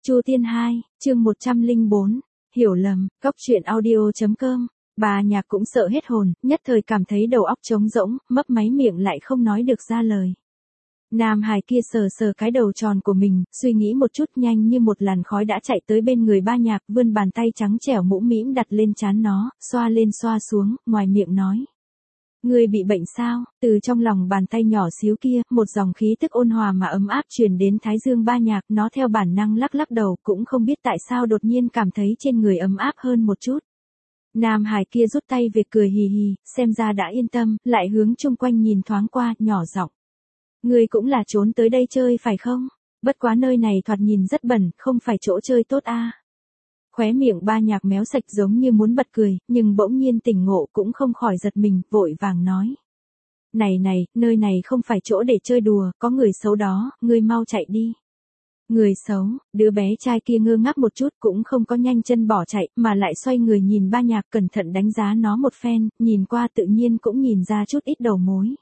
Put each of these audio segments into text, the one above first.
Chu Tiên 2, chương 104, hiểu lầm, cóc truyện audio.com. Bà Nhạc cũng sợ hết hồn, nhất thời cảm thấy đầu óc trống rỗng, mấp máy miệng lại không nói được ra lời. Nam hài kia sờ sờ cái đầu tròn của mình, suy nghĩ một chút, nhanh như một làn khói đã chạy tới bên người Ba Nhạc, vươn bàn tay trắng trẻo mũm mĩm đặt lên trán nó, xoa lên xoa xuống, ngoài miệng nói: "Ngươi bị bệnh sao?" Từ trong lòng bàn tay nhỏ xíu kia, một dòng khí tức ôn hòa mà ấm áp truyền đến thái dương Ba Nhạc, nó theo bản năng lắc lắc đầu, cũng không biết tại sao đột nhiên cảm thấy trên người ấm áp hơn một chút. Nam hài kia rút tay về cười hì hì, xem ra đã yên tâm, lại hướng chung quanh nhìn thoáng qua, nhỏ giọng: "Ngươi cũng là trốn tới đây chơi phải không? Bất quá nơi này thoạt nhìn rất bẩn, không phải chỗ chơi tốt a." Khóe miệng Ba Nhạc méo sạch giống như muốn bật cười, nhưng bỗng nhiên tỉnh ngộ cũng không khỏi giật mình, vội vàng nói: "Này này, nơi này không phải chỗ để chơi đùa, có người xấu đó, ngươi mau chạy đi." Người xấu, đứa bé trai kia ngơ ngác một chút cũng không có nhanh chân bỏ chạy, mà lại xoay người nhìn Ba Nhạc cẩn thận đánh giá nó một phen, nhìn qua tự nhiên cũng nhìn ra chút ít đầu mối.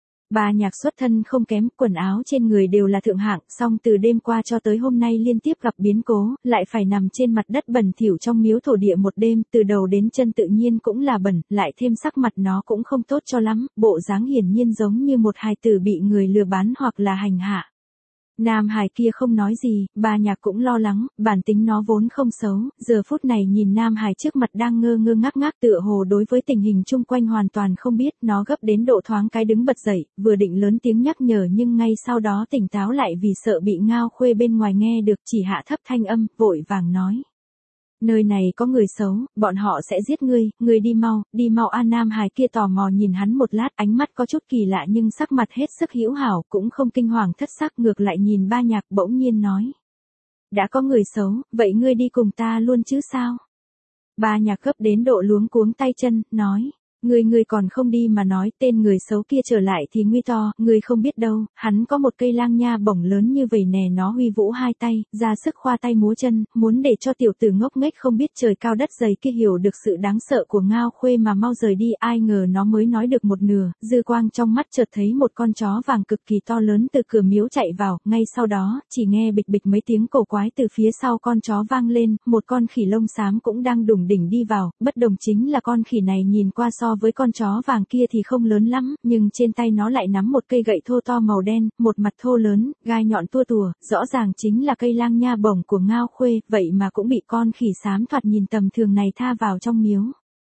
Ba Nhạc xuất thân không kém, quần áo trên người đều là thượng hạng, song từ đêm qua cho tới hôm nay liên tiếp gặp biến cố, lại phải nằm trên mặt đất bẩn thỉu trong miếu thổ địa một đêm, từ đầu đến chân tự nhiên cũng là bẩn, lại thêm sắc mặt nó cũng không tốt cho lắm, bộ dáng hiển nhiên giống như một hài tử bị người lừa bán hoặc là hành hạ. Nam hài kia không nói gì, Ba Nhạc cũng lo lắng, bản tính nó vốn không xấu, giờ phút này nhìn Nam hài trước mặt đang ngơ ngơ ngác ngác tựa hồ đối với tình hình chung quanh hoàn toàn không biết, nó gấp đến độ thoáng cái đứng bật dậy, vừa định lớn tiếng nhắc nhở nhưng ngay sau đó tỉnh táo lại vì sợ bị Ngao Khuê bên ngoài nghe được, chỉ hạ thấp thanh âm, vội vàng nói: "Nơi này có người xấu, bọn họ sẽ giết ngươi, ngươi đi mau a." Nam hài kia tò mò nhìn hắn một lát, ánh mắt có chút kỳ lạ nhưng sắc mặt hết sức hữu hảo, cũng không kinh hoàng thất sắc, ngược lại nhìn Ba Nhạc bỗng nhiên nói: "Đã có người xấu, vậy ngươi đi cùng ta luôn chứ sao?" Ba Nhạc gấp đến độ luống cuống tay chân, nói: Ngươi còn không đi mà nói, tên người xấu kia trở lại thì nguy to, ngươi không biết đâu, hắn có một cây lang nha bổng lớn như vầy nè, nó huy vũ hai tay, ra sức khoa tay múa chân, muốn để cho tiểu tử ngốc nghếch không biết trời cao đất dày kia hiểu được sự đáng sợ của Ngao Khuê mà mau rời đi. Ai ngờ nó mới nói được một nửa, dư quang trong mắt chợt thấy một con chó vàng cực kỳ to lớn từ cửa miếu chạy vào, ngay sau đó, chỉ nghe bịch bịch mấy tiếng cổ quái từ phía sau con chó vang lên, một con khỉ lông xám cũng đang đủng đỉnh đi vào, bất đồng chính là con khỉ này nhìn qua so với con chó vàng kia thì không lớn lắm, nhưng trên tay nó lại nắm một cây gậy thô to màu đen, một mặt thô lớn, gai nhọn tua tủa, rõ ràng chính là cây lang nha bổng của Ngao Khuê, vậy mà cũng bị con khỉ xám thoạt nhìn tầm thường này tha vào trong miếu.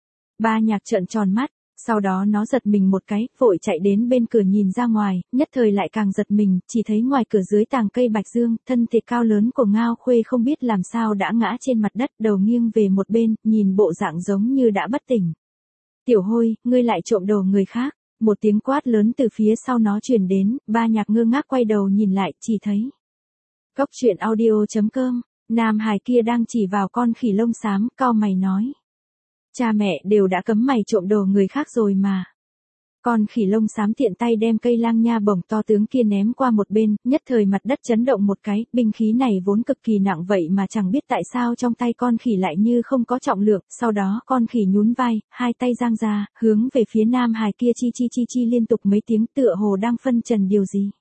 Ba Nhạc trợn tròn mắt, sau đó nó giật mình một cái, vội chạy đến bên cửa nhìn ra ngoài, nhất thời lại càng giật mình, chỉ thấy ngoài cửa dưới tàng cây bạch dương, thân thể cao lớn của Ngao Khuê không biết làm sao đã ngã trên mặt đất, đầu nghiêng về một bên, nhìn bộ dạng giống như đã bất tỉnh. "Tiểu Hôi, ngươi lại trộm đồ người khác." Một tiếng quát lớn từ phía sau nó truyền đến, Ba Nhạc ngơ ngác quay đầu nhìn lại, chỉ thấy cóc truyện audio.com, Nam hài kia đang chỉ vào con khỉ lông xám, cau mày nói: "Cha mẹ đều đã cấm mày trộm đồ người khác rồi mà." Con khỉ lông xám tiện tay đem cây lang nha bổng to tướng kia ném qua một bên, nhất thời mặt đất chấn động một cái, binh khí này vốn cực kỳ nặng vậy mà chẳng biết tại sao trong tay con khỉ lại như không có trọng lượng, sau đó con khỉ nhún vai, hai tay giang ra, hướng về phía Nam hài kia chi liên tục mấy tiếng tựa hồ đang phân trần điều gì.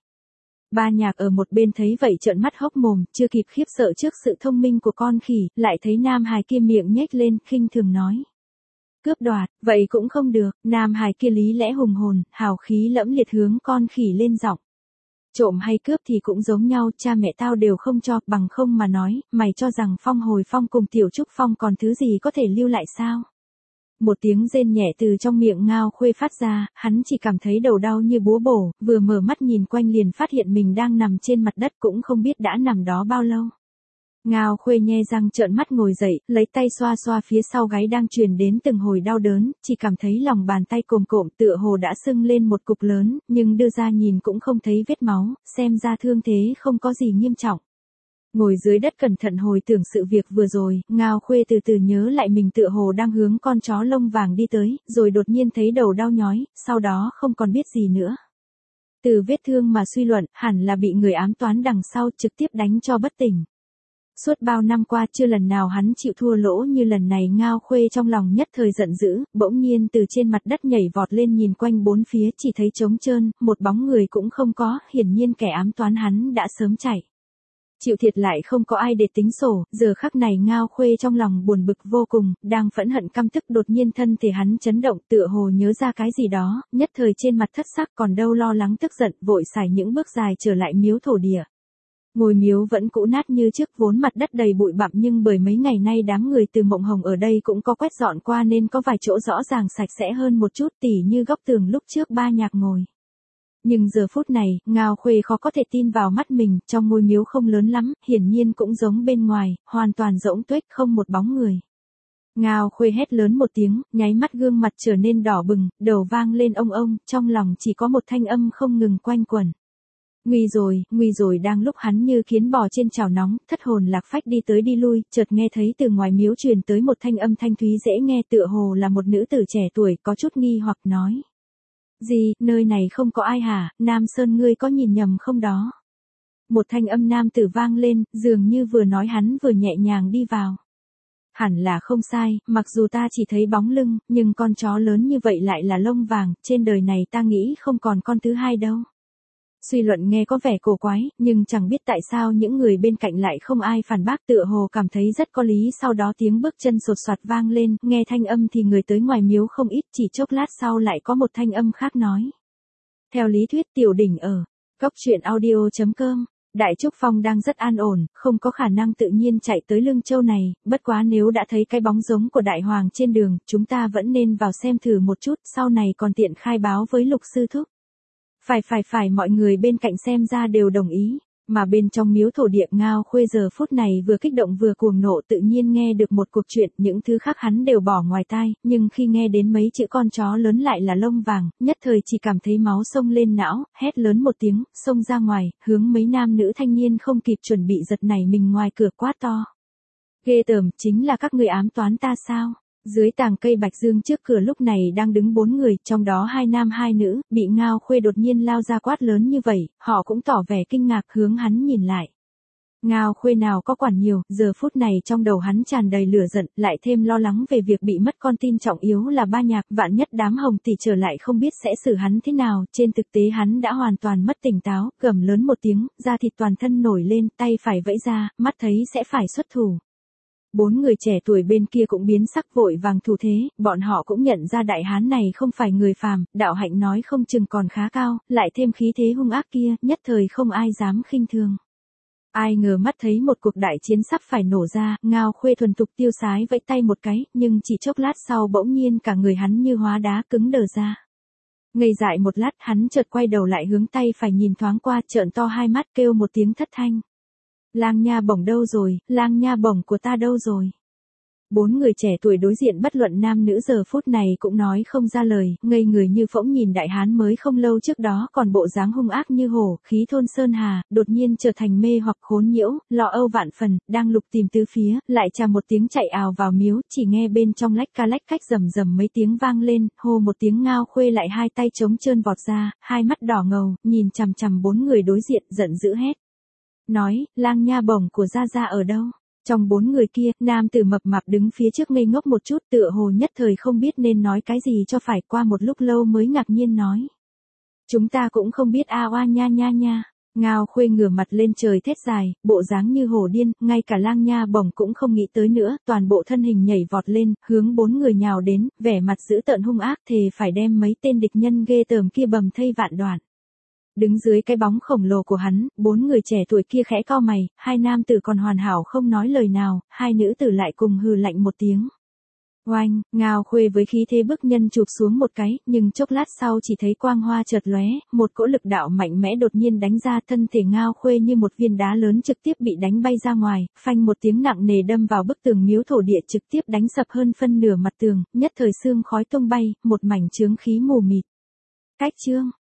Ba Nhạc ở một bên thấy vậy trợn mắt hốc mồm, chưa kịp khiếp sợ trước sự thông minh của con khỉ, lại thấy Nam hài kia miệng nhếch lên, khinh thường nói: "Cướp đoạt, vậy cũng không được." Nam hài kia lý lẽ hùng hồn, hào khí lẫm liệt hướng con khỉ lên giọng: "Trộm hay cướp thì cũng giống nhau, cha mẹ tao đều không cho, bằng không mà nói, mày cho rằng Phong Hồi Phong cùng Tiểu Trúc Phong còn thứ gì có thể lưu lại sao?" Một tiếng rên nhẹ từ trong miệng Ngao Khuê phát ra, hắn chỉ cảm thấy đầu đau như búa bổ, vừa mở mắt nhìn quanh liền phát hiện mình đang nằm trên mặt đất, cũng không biết đã nằm đó bao lâu. Ngao Khuê nhe răng trợn mắt ngồi dậy, lấy tay xoa xoa phía sau gáy đang truyền đến từng hồi đau đớn, chỉ cảm thấy lòng bàn tay cồm cộm tựa hồ đã sưng lên một cục lớn, nhưng đưa ra nhìn cũng không thấy vết máu, xem ra thương thế không có gì nghiêm trọng. Ngồi dưới đất cẩn thận hồi tưởng sự việc vừa rồi, Ngao Khuê từ từ nhớ lại mình tựa hồ đang hướng con chó lông vàng đi tới, rồi đột nhiên thấy đầu đau nhói, sau đó không còn biết gì nữa. Từ vết thương mà suy luận, hẳn là bị người ám toán đằng sau trực tiếp đánh cho bất tỉnh. Suốt bao năm qua chưa lần nào hắn chịu thua lỗ như lần này. Ngao Khuê trong lòng nhất thời giận dữ, bỗng nhiên từ trên mặt đất nhảy vọt lên nhìn quanh bốn phía chỉ thấy trống trơn, một bóng người cũng không có, hiển nhiên kẻ ám toán hắn đã sớm chạy. Chịu thiệt lại không có ai để tính sổ, giờ khắc này Ngao Khuê trong lòng buồn bực vô cùng, đang phẫn hận căm tức đột nhiên thân thể hắn chấn động tựa hồ nhớ ra cái gì đó, nhất thời trên mặt thất sắc còn đâu lo lắng tức giận vội xài những bước dài trở lại miếu thổ địa. Ngôi miếu vẫn cũ nát như trước vốn mặt đất đầy bụi bặm nhưng bởi mấy ngày nay đám người từ Mộng Hồng ở đây cũng có quét dọn qua nên có vài chỗ rõ ràng sạch sẽ hơn một chút tỉ như góc tường lúc trước Ba Nhạc ngồi. Nhưng giờ phút này, Ngao Khuê khó có thể tin vào mắt mình, trong ngôi miếu không lớn lắm, hiển nhiên cũng giống bên ngoài, hoàn toàn rỗng tuếch không một bóng người. Ngao Khuê hét lớn một tiếng, nháy mắt gương mặt trở nên đỏ bừng, đầu vang lên ông, trong lòng chỉ có một thanh âm không ngừng quanh quẩn. Nguy rồi đang lúc hắn như kiến bò trên chảo nóng, thất hồn lạc phách đi tới đi lui, chợt nghe thấy từ ngoài miếu truyền tới một thanh âm thanh thúy dễ nghe tựa hồ là một nữ tử trẻ tuổi có chút nghi hoặc nói. Gì, nơi này không có ai hả, Nam Sơn ngươi có nhìn nhầm không đó? Một thanh âm nam tử vang lên, dường như vừa nói hắn vừa nhẹ nhàng đi vào. Hẳn là không sai, mặc dù ta chỉ thấy bóng lưng, nhưng con chó lớn như vậy lại là lông vàng, trên đời này ta nghĩ không còn con thứ hai đâu. Suy luận nghe có vẻ cổ quái, nhưng chẳng biết tại sao những người bên cạnh lại không ai phản bác tựa hồ cảm thấy rất có lý sau đó tiếng bước chân sột soạt vang lên, nghe thanh âm thì người tới ngoài miếu không ít chỉ chốc lát sau lại có một thanh âm khác nói. Theo lý thuyết tiểu đỉnh ở, Cốc Truyện Audio.com, Đại Trúc Phong đang rất an ổn, không có khả năng tự nhiên chạy tới Lương Châu này, bất quá nếu đã thấy cái bóng giống của Đại Hoàng trên đường, chúng ta vẫn nên vào xem thử một chút, sau này còn tiện khai báo với Lục Sư Thúc. Phải mọi người bên cạnh xem ra đều đồng ý, mà bên trong miếu thổ địa Ngao Khuê giờ phút này vừa kích động vừa cuồng nộ tự nhiên nghe được một cuộc chuyện, những thứ khác hắn đều bỏ ngoài tai, nhưng khi nghe đến mấy chữ con chó lớn lại là lông vàng, nhất thời chỉ cảm thấy máu sông lên não, hét lớn một tiếng, xông ra ngoài, hướng mấy nam nữ thanh niên không kịp chuẩn bị giật nảy mình ngoài cửa quát to. Ghê tởm, chính là các người ám toán ta sao? Dưới tàng cây bạch dương trước cửa lúc này đang đứng 4 người, trong đó 2 nam 2 nữ, bị Ngao Khuê đột nhiên lao ra quát lớn như vậy, họ cũng tỏ vẻ kinh ngạc hướng hắn nhìn lại. Ngao Khuê nào có quản nhiều, giờ phút này trong đầu hắn tràn đầy lửa giận, lại thêm lo lắng về việc bị mất con tin trọng yếu là Ba Nhạc, vạn nhất đám Hồng tỷ trở lại không biết sẽ xử hắn thế nào, trên thực tế hắn đã hoàn toàn mất tỉnh táo, gầm lớn một tiếng, da thịt toàn thân nổi lên, tay phải vẫy ra, mắt thấy sẽ phải xuất thủ. 4 người trẻ tuổi bên kia cũng biến sắc vội vàng thủ thế, bọn họ cũng nhận ra đại hán này không phải người phàm, đạo hạnh nói không chừng còn khá cao, lại thêm khí thế hung ác kia, nhất thời không ai dám khinh thường. Ai ngờ mắt thấy một cuộc đại chiến sắp phải nổ ra, Ngao Khuê thuần thục tiêu sái vẫy tay một cái, nhưng chỉ chốc lát sau bỗng nhiên cả người hắn như hóa đá cứng đờ ra. Ngây dại một lát hắn chợt quay đầu lại hướng tay phải nhìn thoáng qua trợn to hai mắt kêu một tiếng thất thanh. Lang nha bổng đâu rồi, lang nha bổng của ta đâu rồi? 4 người trẻ tuổi đối diện bất luận nam nữ giờ phút này cũng nói không ra lời, ngây người như phỗng nhìn đại hán mới không lâu trước đó còn bộ dáng hung ác như hổ, khí thôn sơn hà, đột nhiên trở thành mê hoặc khốn nhiễu, lo âu vạn phần, đang lục tìm tứ phía, lại chà một tiếng chạy ào vào miếu, chỉ nghe bên trong lách cách rầm rầm mấy tiếng vang lên, hô một tiếng Ngao Khuê lại hai tay trống trơn vọt ra, hai mắt đỏ ngầu, nhìn chằm chằm 4 người đối diện giận dữ hét. Nói, lang nha bổng của Gia ở đâu? Trong 4 người kia, nam tử mập mạp đứng phía trước ngây ngốc một chút tựa hồ nhất thời không biết nên nói cái gì cho phải qua một lúc lâu mới ngạc nhiên nói. Chúng ta cũng không biết a oa nha. Ngao Khuê ngửa mặt lên trời thét dài, bộ dáng như hổ điên, ngay cả lang nha bổng cũng không nghĩ tới nữa, toàn bộ thân hình nhảy vọt lên, hướng 4 người nhào đến, vẻ mặt dữ tợn hung ác thề phải đem mấy tên địch nhân ghê tởm kia bầm thây vạn đoạn. Đứng dưới cái bóng khổng lồ của hắn, 4 người trẻ tuổi kia khẽ cau mày, 2 nam tử còn hoàn hảo không nói lời nào, 2 nữ tử lại cùng hừ lạnh một tiếng. Oanh, Ngao Khuê với khí thế bức nhân chụp xuống một cái, nhưng chốc lát sau chỉ thấy quang hoa chợt lóe, một cỗ lực đạo mạnh mẽ đột nhiên đánh ra, thân thể Ngao Khuê như một viên đá lớn trực tiếp bị đánh bay ra ngoài, phanh một tiếng nặng nề đâm vào bức tường miếu thổ địa trực tiếp đánh sập hơn phân nửa mặt tường, nhất thời xương khói tung bay, một mảnh chướng khí mù mịt. Cách chương